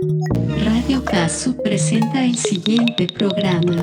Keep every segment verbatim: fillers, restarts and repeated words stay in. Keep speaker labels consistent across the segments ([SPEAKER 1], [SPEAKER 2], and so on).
[SPEAKER 1] Radio Casu presenta el siguiente programa.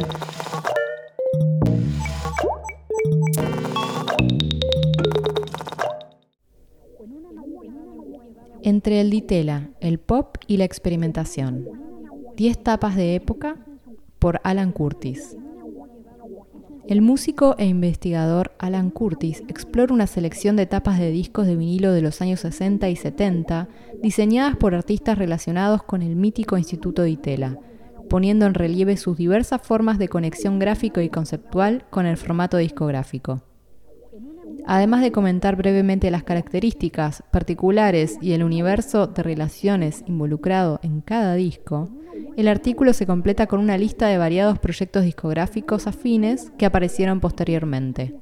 [SPEAKER 2] Entre el Ditela, el pop y la experimentación. Diez tapas de época, por Alan Curtis. El músico e investigador Alan Curtis explora una selección de tapas de discos de vinilo de los años sesenta y setenta, diseñadas por artistas relacionados con el mítico Instituto Ditela, poniendo en relieve sus diversas formas de conexión gráfico y conceptual con el formato discográfico. Además de comentar brevemente las características particulares y el universo de relaciones involucrado en cada disco, el artículo se completa con una lista de variados proyectos discográficos afines que aparecieron posteriormente.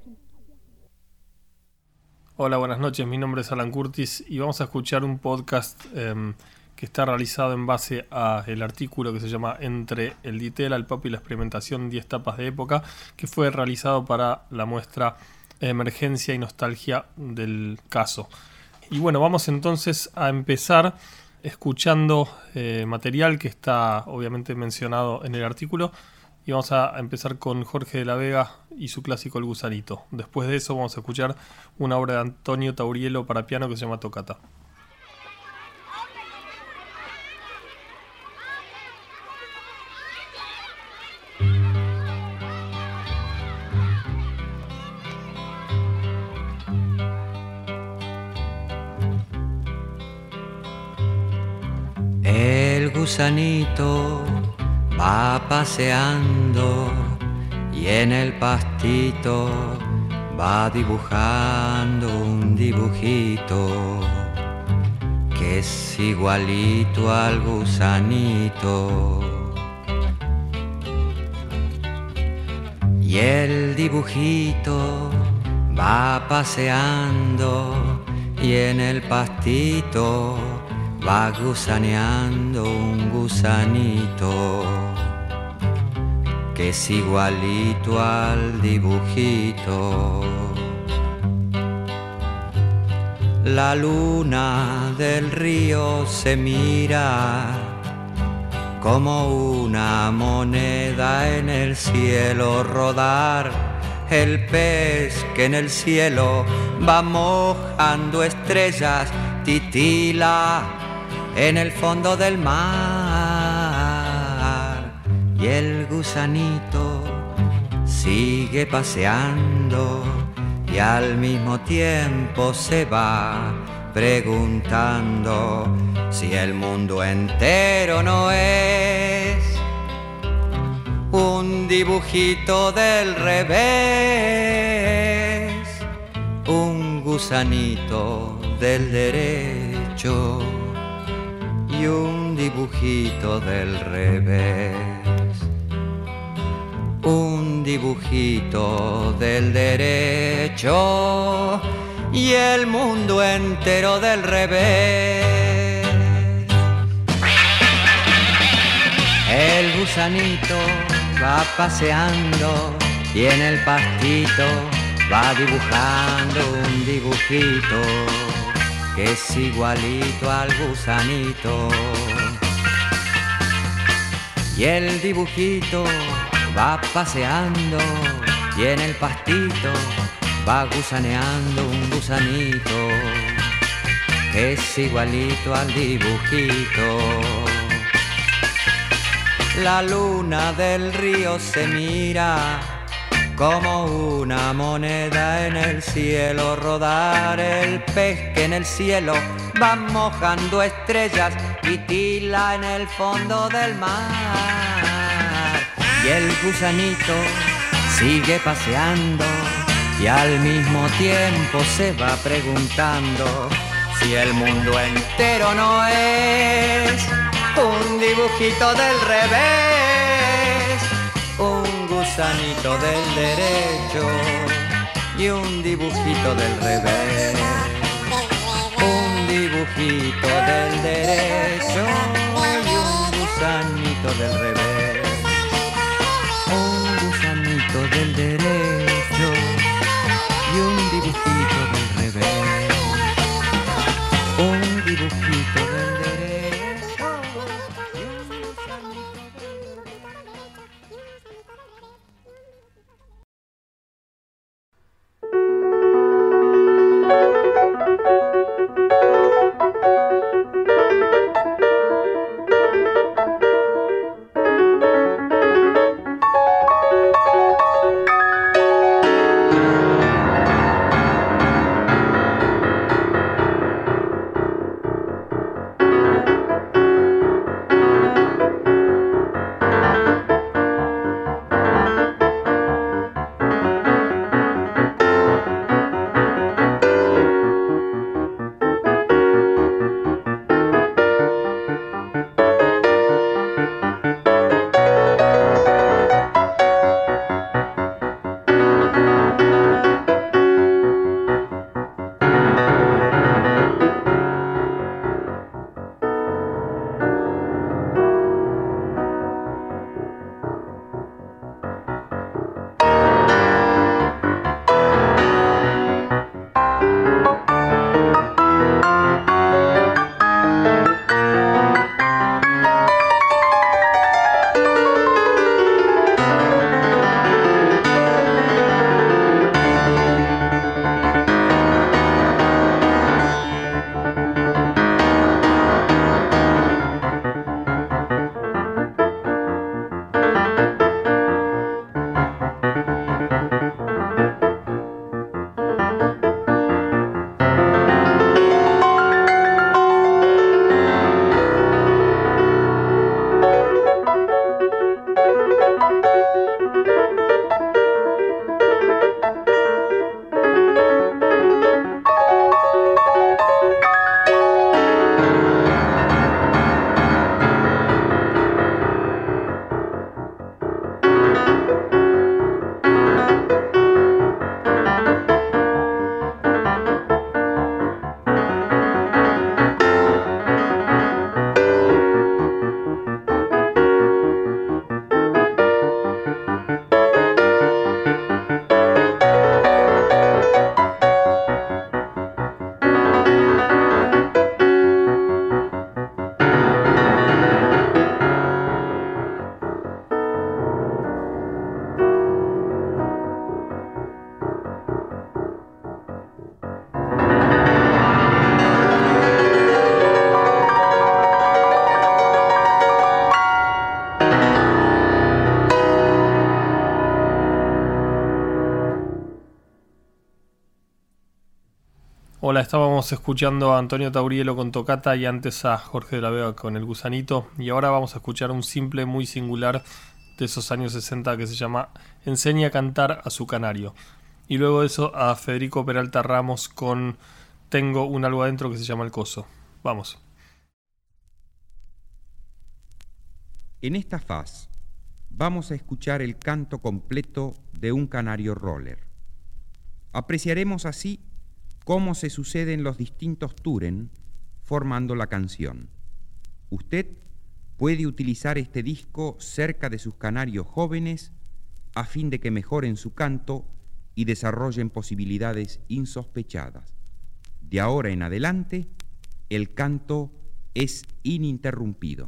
[SPEAKER 3] Hola, buenas noches. Mi nombre es Alan Curtis y vamos a escuchar un podcast eh, que está realizado en base al artículo que se llama Entre el Ditela, el pop y la experimentación, diez tapas de época, que fue realizado para la muestra Emergencia y Nostalgia del Caso. Y bueno, vamos entonces a empezar escuchando eh, material que está obviamente mencionado en el artículo, y vamos a empezar con Jorge de la Vega y su clásico El Gusanito. Después de eso vamos a escuchar una obra de Antonio Tauriello para piano que se llama Toccata.
[SPEAKER 4] El gusanito va paseando y en el pastito va dibujando un dibujito que es igualito al gusanito. Y el dibujito va paseando y en el pastito va gusaneando un gusanito que es igualito al dibujito. La luna del río se mira como una moneda en el cielo rodar. El pez que en el cielo va mojando estrellas titila en el fondo del mar. Y el gusanito sigue paseando y al mismo tiempo se va preguntando si el mundo entero no es un dibujito del revés, un gusanito del derecho y un dibujito del revés, un dibujito del derecho y el mundo entero del revés. El gusanito va paseando y en el pastito va dibujando un dibujito que es igualito al gusanito. Y el dibujito va paseando y en el pastito va gusaneando un gusanito que es igualito al dibujito. La luna del río se mira como una moneda en el cielo rodar. El pez que en el cielo va mojando estrellas y tila en el fondo del mar. Y el gusanito sigue paseando y al mismo tiempo se va preguntando si el mundo entero no es un dibujito del revés, un gusanito del derecho y un dibujito del revés, un dibujito del derecho y un gusanito del revés, un gusanito del derecho y un dibujito del revés, un dibujito del derecho
[SPEAKER 3] Hola, estábamos escuchando a Antonio Taurielo con Tocata y antes a Jorge de la Vega con El Gusanito, y ahora vamos a escuchar un simple muy singular de esos años sesenta que se llama Enseña a cantar a su canario. Y luego de eso a Federico Peralta Ramos con Tengo un algo adentro que se llama El Coso. Vamos.
[SPEAKER 5] En esta faz vamos a escuchar el canto completo de un canario roller. Apreciaremos así cómo se suceden los distintos turen formando la canción. Usted puede utilizar este disco cerca de sus canarios jóvenes a fin de que mejoren su canto y desarrollen posibilidades insospechadas. De ahora en adelante, el canto es ininterrumpido.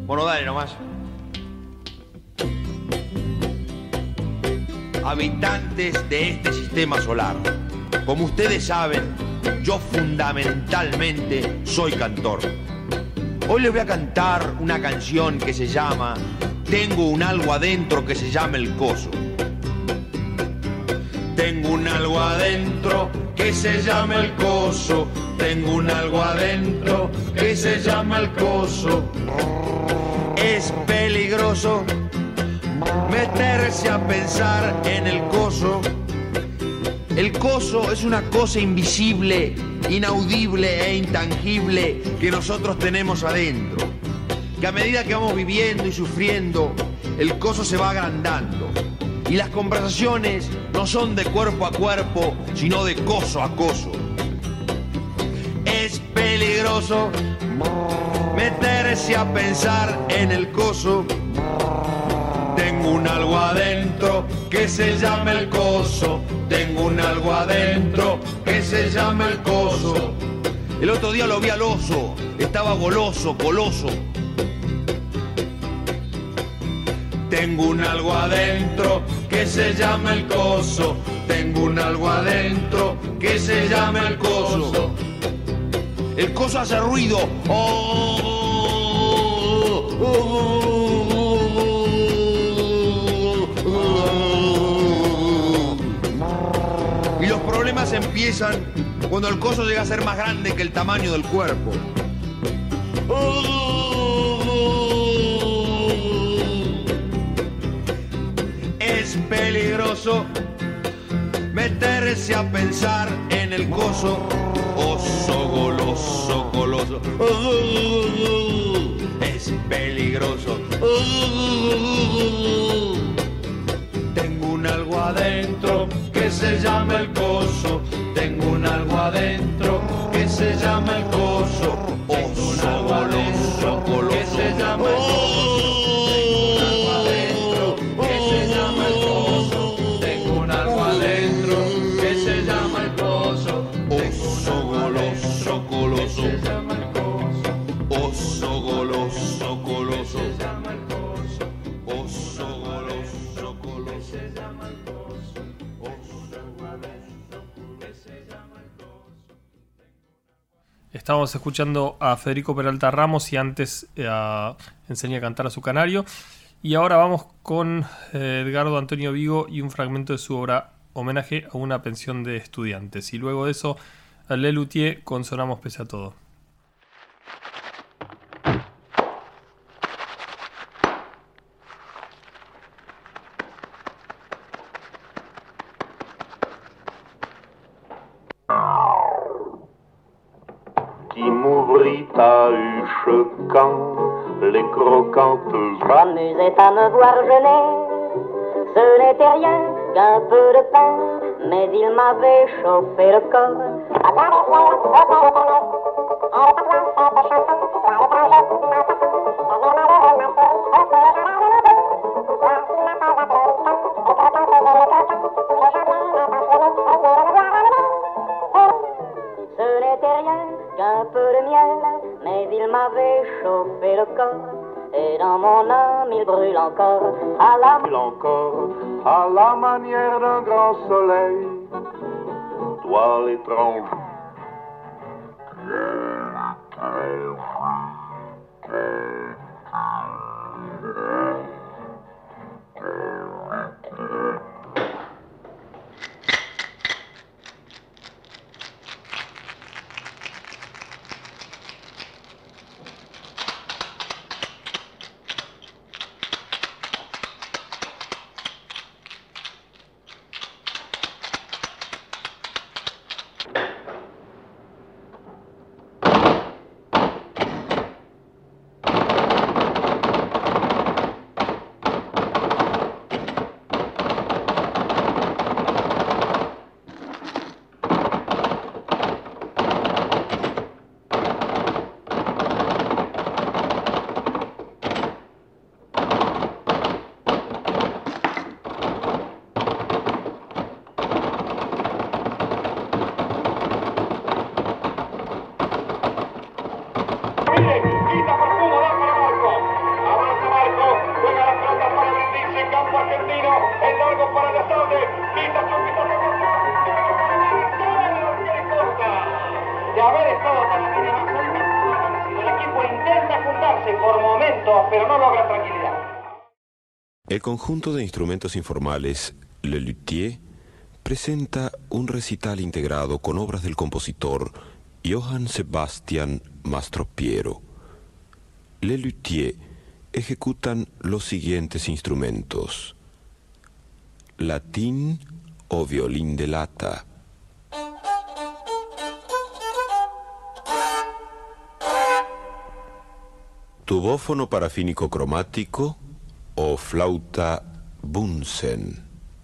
[SPEAKER 6] Bueno, dale nomás. Habitantes de este sistema solar, como ustedes saben, yo fundamentalmente soy cantor. Hoy les voy a cantar una canción que se llama Tengo un algo adentro que se llama el coso. Tengo un algo adentro que se llama el coso. Tengo un algo adentro que se llama el coso. Es peligroso meterse a pensar en el coso. El coso es una cosa invisible, inaudible e intangible que nosotros tenemos adentro. Que a medida que vamos viviendo y sufriendo, el coso se va agrandando. Y las conversaciones no son de cuerpo a cuerpo, sino de coso a coso. Es peligroso meterse a pensar en el coso. Tengo un algo adentro que se llama el coso. Tengo un algo adentro que se llama el coso. El otro día lo vi al oso, estaba goloso, coloso. Tengo un algo adentro que se llama el coso. Tengo un algo adentro que se llama el coso. El coso hace ruido. Oh, oh, oh, oh. Y los problemas empiezan cuando el coso llega a ser más grande que el tamaño del cuerpo. Es peligroso meterse a pensar en el coso. Oso goloso, goloso. Es peligroso. Tengo un algo adentro que se llama el coso. Tengo un algo adentro que se llama el coso. Oso goloso, goloso. Que se llama el coso. Oso goloso, coloso. Oso goloso, coloso.
[SPEAKER 3] Estábamos escuchando a Federico Peralta Ramos y antes eh, a enseñé a cantar a su canario. Y ahora vamos con eh, Edgardo Antonio Vigo y un fragmento de su obra Homenaje a una pensión de estudiantes. Y luego de eso, a Lelutier con Sonamos pese a todo.
[SPEAKER 7] Qui m'ouvrit à huche quand les croquantes
[SPEAKER 8] s'amusaient à me voir jeûner. Ce n'était rien qu'un peu de pain, mais il m'avait chauffé le corps. Ce n'était rien qu'un peu de miel, mais il m'avait chauffé le corps. Et dans mon âme il brûle encore à la,
[SPEAKER 7] encore à la manière d'un grand soleil. Toi l'étrange
[SPEAKER 9] pero no logran tranquilidad.
[SPEAKER 10] El conjunto de instrumentos informales Le Luthier presenta un recital integrado con obras del compositor Johann Sebastian Mastropiero. Le Luthier ejecutan los siguientes instrumentos: latín o violín de lata, tubófono parafínico cromático o flauta Bunsen,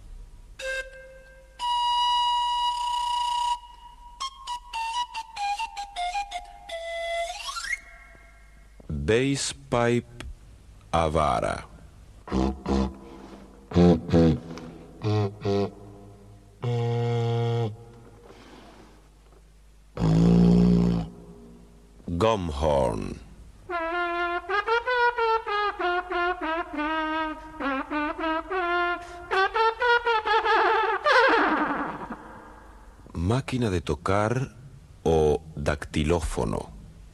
[SPEAKER 10] bass pipe a vara, gum horn, máquina de tocar o dactilófono,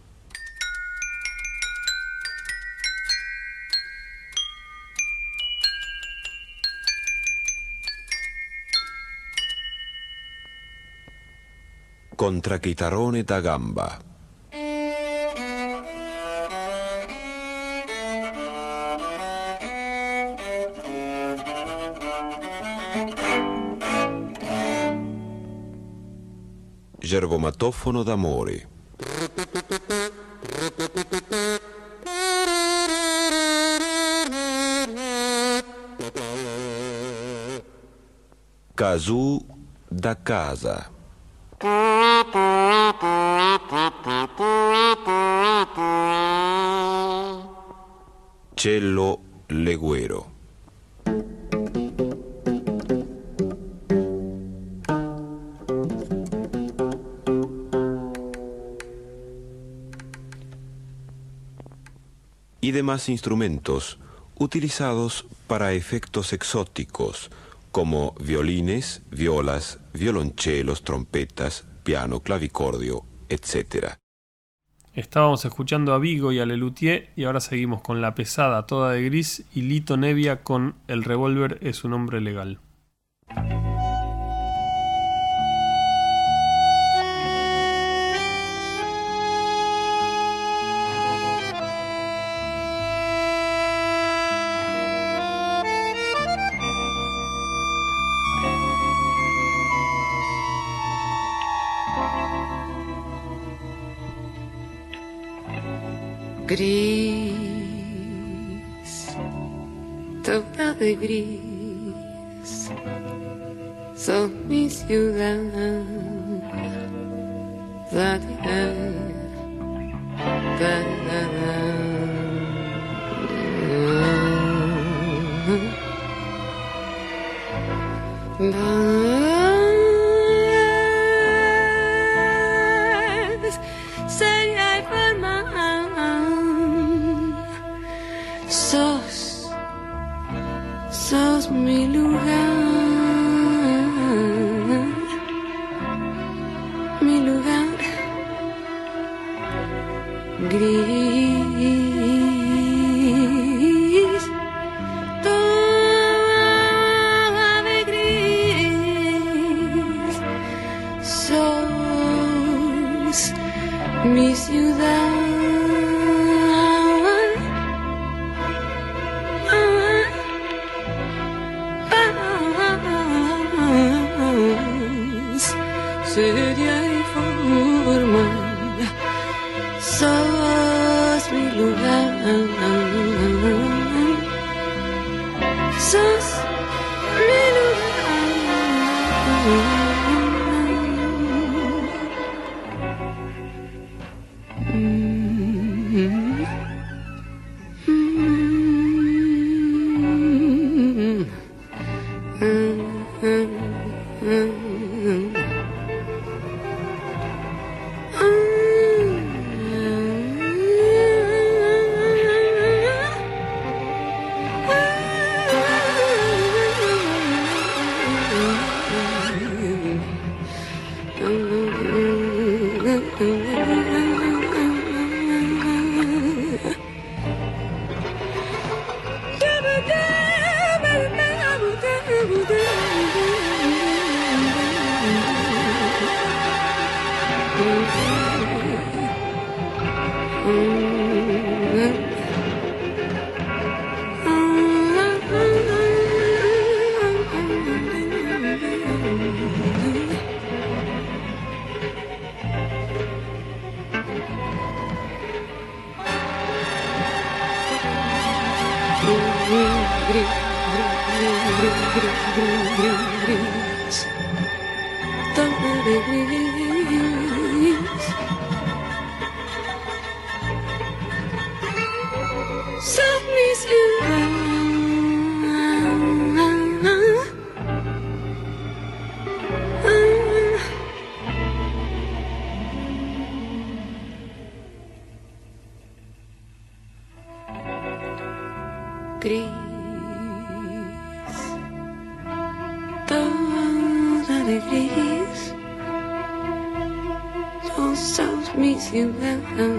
[SPEAKER 10] contrachitarrone da gamba, gergomatofono d'amore, kazoo da casa, cello legüero. Y demás instrumentos utilizados para efectos exóticos, como violines, violas, violonchelos, trompetas, piano, clavicordio, etcétera.
[SPEAKER 3] Estábamos escuchando a Vigo y a Le Luthier y ahora seguimos con La Pesada, toda de gris, y Lito Nebbia con El revólver es un hombre legal.
[SPEAKER 11] Gris, toda de gris, sos mi ciudad, da, da, da, da, da, da. Sos, sos mi lugar, mi lugar gris, toda de gris, sos mi ciudad. Seria y formal, sos mi lugar, sos mi lugar. Mm-hmm. Mm-hmm. Mm-hmm. gris, todo de gris. Sos mi ciudad. Gris, toda de gris, tú sos mi ciudad.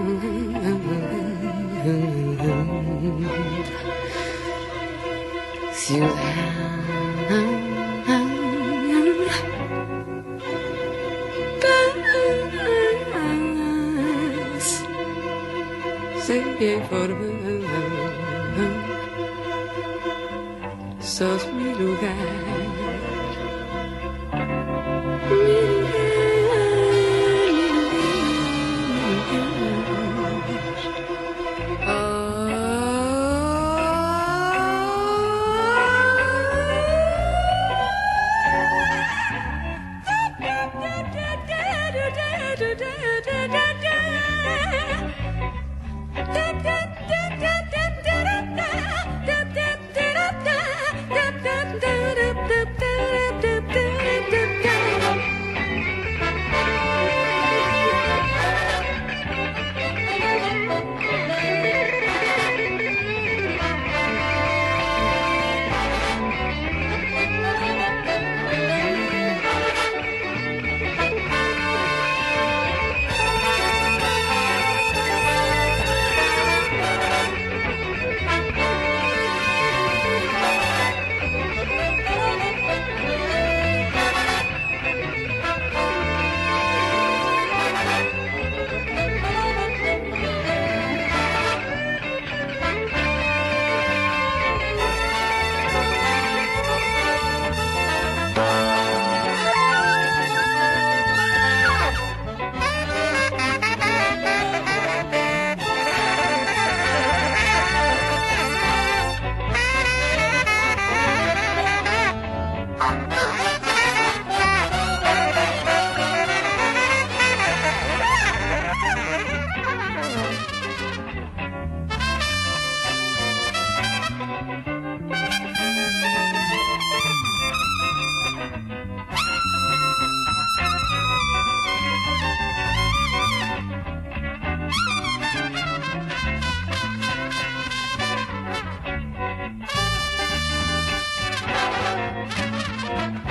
[SPEAKER 11] Paz, sería formada. Sos mi lugar, mi lugar, mi lugar.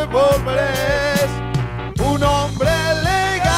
[SPEAKER 6] revólver es un hombre legal.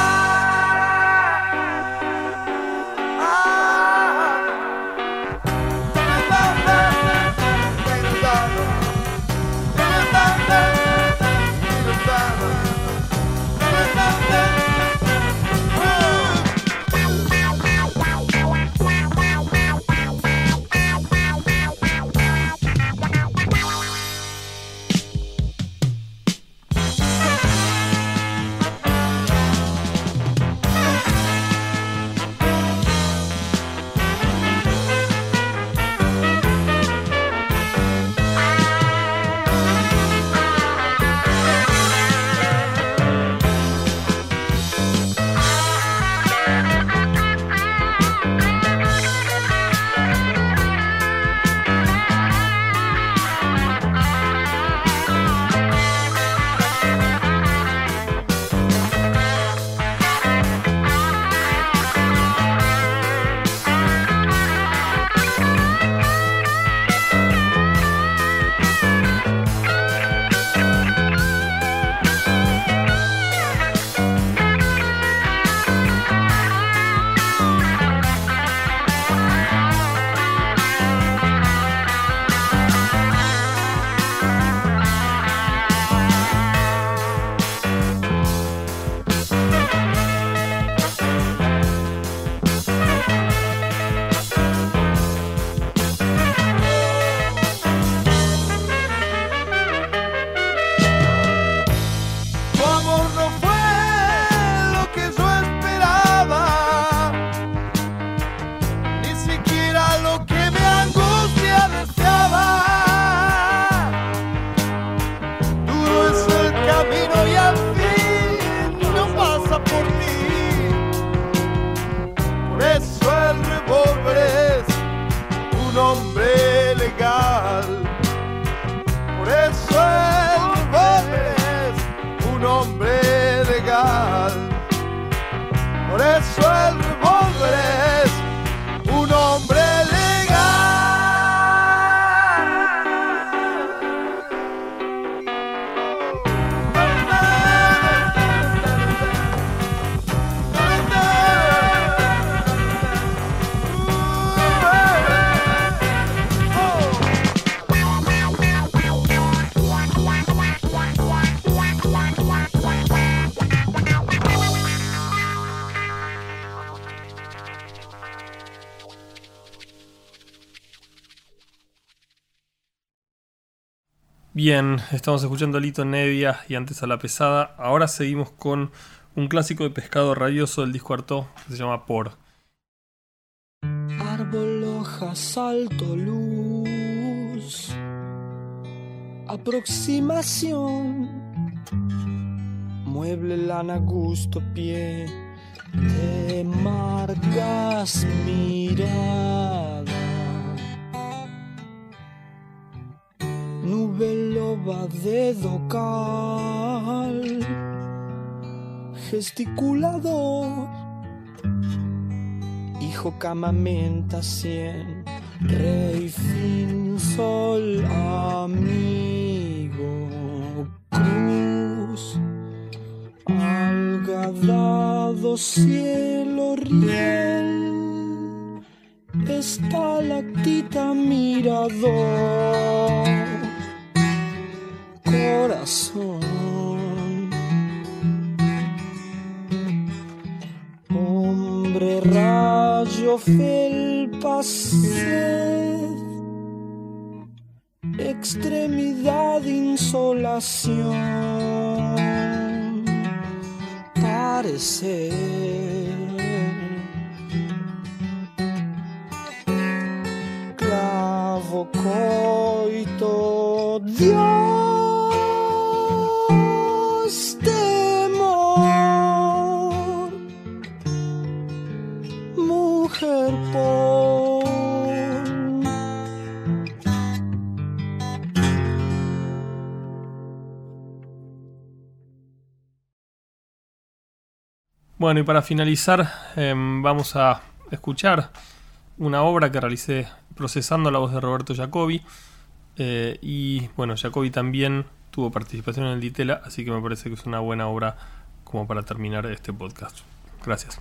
[SPEAKER 3] Bien, estamos escuchando a Lito Nevia y antes a La Pesada. Ahora seguimos con un clásico de Pescado Rabioso del disco Artaud que se llama Por.
[SPEAKER 9] Árbol, hoja, salto, luz, aproximación, mueble, lana, gusto, pie, te marcas mirada, nube, loba, dedo, cal, gesticulador, hijo, cama, menta, cien, rey, fin, sol, amigo, cruz, alga, dado, cielo, riel, estalactita, mirador, corazón, hombre, rayo, felpa, sed, extremidad, insolación, parecer, clavo, coito, Dios, temor, mujer, por.
[SPEAKER 3] Bueno, y para finalizar, eh, vamos a escuchar una obra que realicé procesando la voz de Roberto Jacobi. Eh, y bueno, Jacobi también tuvo participación en el Ditela, así que me parece que es una buena obra como para terminar este podcast. Gracias.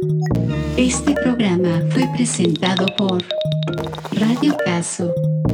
[SPEAKER 1] Este programa fue presentado por Radio Caso.